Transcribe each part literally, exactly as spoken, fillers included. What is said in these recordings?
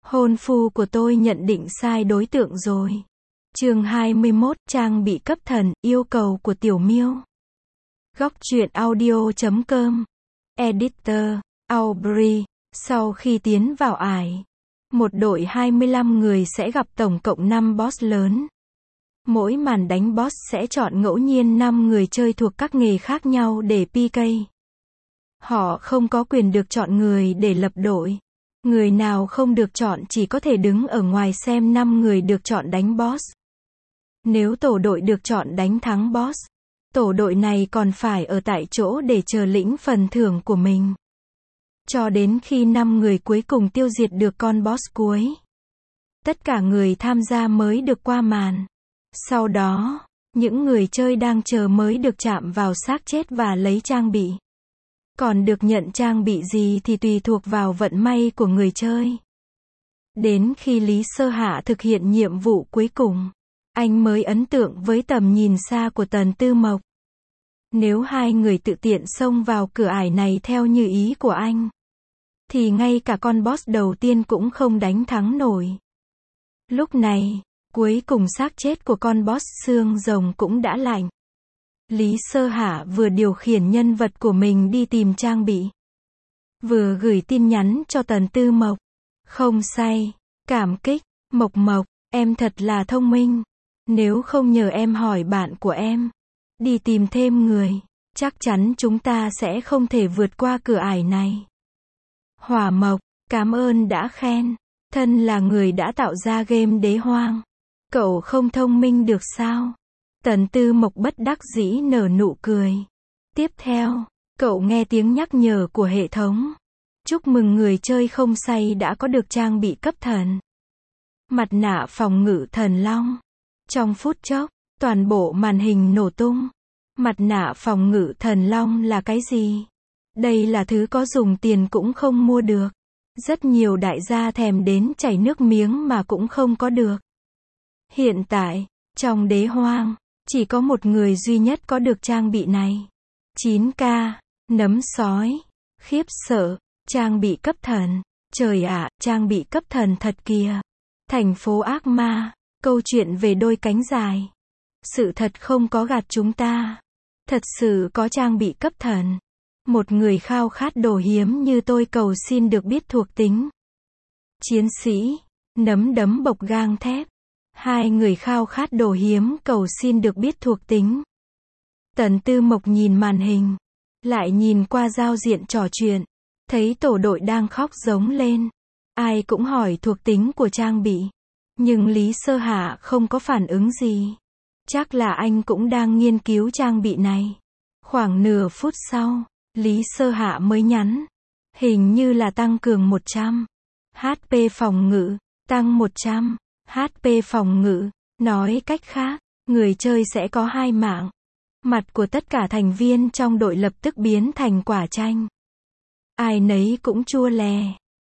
Hôn phu của tôi nhận định sai đối tượng rồi. Chương hai mươi mốt, trang bị cấp thần, yêu cầu của Tiểu Miêu. Góc truyện audio chấm com. Editor, Aubrey. Sau khi tiến vào ải, một đội hai mươi lăm người sẽ gặp tổng cộng năm boss lớn. Mỗi màn đánh boss sẽ chọn ngẫu nhiên năm người chơi thuộc các nghề khác nhau để pê ca. Họ không có quyền được chọn người để lập đội. Người nào không được chọn chỉ có thể đứng ở ngoài xem năm người được chọn đánh boss. Nếu tổ đội được chọn đánh thắng boss, tổ đội này còn phải ở tại chỗ để chờ lĩnh phần thưởng của mình. Cho đến khi năm người cuối cùng tiêu diệt được con boss cuối, tất cả người tham gia mới được qua màn. Sau đó, những người chơi đang chờ mới được chạm vào xác chết và lấy trang bị. Còn được nhận trang bị gì thì tùy thuộc vào vận may của người chơi. Đến khi Lý Sơ Hạ thực hiện nhiệm vụ cuối cùng, anh mới ấn tượng với tầm nhìn xa của Tần Tư Mộc. Nếu hai người tự tiện xông vào cửa ải này theo như ý của anh, thì ngay cả con boss đầu tiên cũng không đánh thắng nổi. Lúc này, cuối cùng xác chết của con boss xương rồng cũng đã lạnh. Lý Sơ Hạ vừa điều khiển nhân vật của mình đi tìm trang bị, vừa gửi tin nhắn cho Tần Tư Mộc. Không say, cảm kích, Mộc Mộc, em thật là thông minh. Nếu không nhờ em hỏi bạn của em, đi tìm thêm người, chắc chắn chúng ta sẽ không thể vượt qua cửa ải này. Hỏa Mộc, cảm ơn đã khen. Thân là người đã tạo ra game Đế Hoang, cậu không thông minh được sao? Tần Tư Mộc bất đắc dĩ nở nụ cười. Tiếp theo, cậu nghe tiếng nhắc nhở của hệ thống. Chúc mừng người chơi không say đã có được trang bị cấp thần. Mặt nạ phòng ngự thần long. Trong phút chốc, toàn bộ màn hình nổ tung. Mặt nạ phòng ngự thần long là cái gì? Đây là thứ có dùng tiền cũng không mua được. Rất nhiều đại gia thèm đến chảy nước miếng mà cũng không có được. Hiện tại, trong Đế Hoang, chỉ có một người duy nhất có được trang bị này. chín K, nấm sói, khiếp sợ, trang bị cấp thần. Trời ạ, trang bị cấp thần thật kìa. Thành phố ác ma, câu chuyện về đôi cánh dài. Sự thật không có gạt chúng ta. Thật sự có trang bị cấp thần. Một người khao khát đồ hiếm như tôi cầu xin được biết thuộc tính. Chiến sĩ, nấm đấm bộc gang thép. Hai người khao khát đồ hiếm cầu xin được biết thuộc tính. Tần Tư Mộc nhìn màn hình, lại nhìn qua giao diện trò chuyện, thấy tổ đội đang khóc giống lên. Ai cũng hỏi thuộc tính của trang bị, nhưng Lý Sơ Hạ không có phản ứng gì. Chắc là anh cũng đang nghiên cứu trang bị này. Khoảng nửa phút sau, Lý Sơ Hạ mới nhắn. Hình như là tăng cường một trăm. hát pê phòng ngự, tăng một trăm. hát pê phòng ngự, nói cách khác, người chơi sẽ có hai mạng. Mặt của tất cả thành viên trong đội lập tức biến thành quả chanh. Ai nấy cũng chua lè.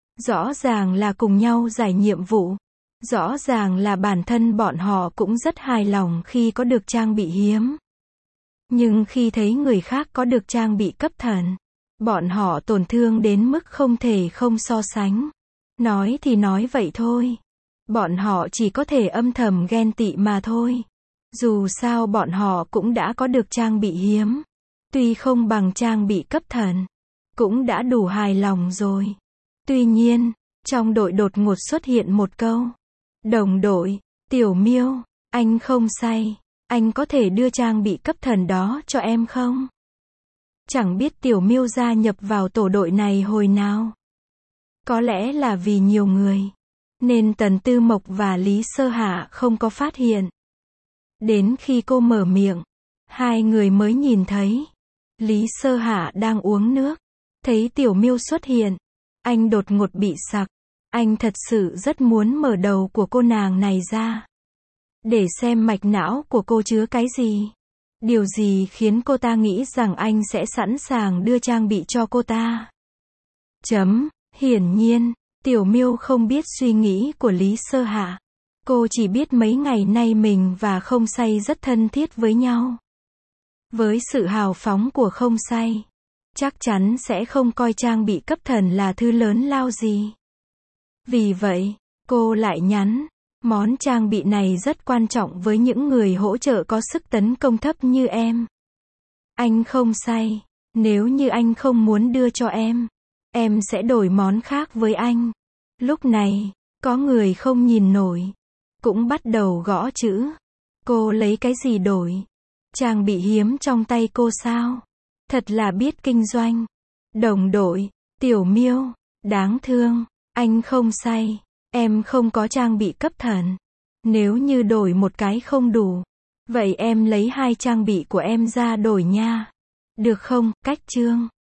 Rõ ràng là cùng nhau giải nhiệm vụ. Rõ ràng là bản thân bọn họ cũng rất hài lòng khi có được trang bị hiếm. Nhưng khi thấy người khác có được trang bị cấp thần, bọn họ tổn thương đến mức không thể không so sánh. Nói thì nói vậy thôi. Bọn họ chỉ có thể âm thầm ghen tị mà thôi. Dù sao bọn họ cũng đã có được trang bị hiếm. Tuy không bằng trang bị cấp thần, cũng đã đủ hài lòng rồi. Tuy nhiên, trong đội đột ngột xuất hiện một câu. Đồng đội, Tiểu Miêu, anh không say. Anh có thể đưa trang bị cấp thần đó cho em không? Chẳng biết Tiểu Miêu gia nhập vào tổ đội này hồi nào. Có lẽ là vì nhiều người, nên Tần Tư Mộc và Lý Sơ Hạ không có phát hiện. Đến khi cô mở miệng, hai người mới nhìn thấy. Lý Sơ Hạ đang uống nước. Thấy Tiểu Miêu xuất hiện, anh đột ngột bị sặc. Anh thật sự rất muốn mở đầu của cô nàng này ra, để xem mạch não của cô chứa cái gì. Điều gì khiến cô ta nghĩ rằng anh sẽ sẵn sàng đưa trang bị cho cô ta. Chấm, hiển nhiên, Tiểu Miêu không biết suy nghĩ của Lý Sơ Hạ. Cô chỉ biết mấy ngày nay mình và Không Say rất thân thiết với nhau. Với sự hào phóng của Không Say, chắc chắn sẽ không coi trang bị cấp thần là thứ lớn lao gì. Vì vậy, Cô lại nhắn, món trang bị này rất quan trọng với những người hỗ trợ có sức tấn công thấp như em. Anh không say. Nếu như anh không muốn đưa cho em, em sẽ đổi món khác với anh. Lúc này, có người không nhìn nổi, cũng bắt đầu gõ chữ. Cô lấy cái gì đổi? Trang bị hiếm trong tay cô sao? Thật là biết kinh doanh. Đồng đội, Tiểu Miêu, đáng thương, anh không say, em không có trang bị cấp thần. Nếu như đổi một cái không đủ, vậy em lấy hai trang bị của em ra đổi nha. Được không? Cách chương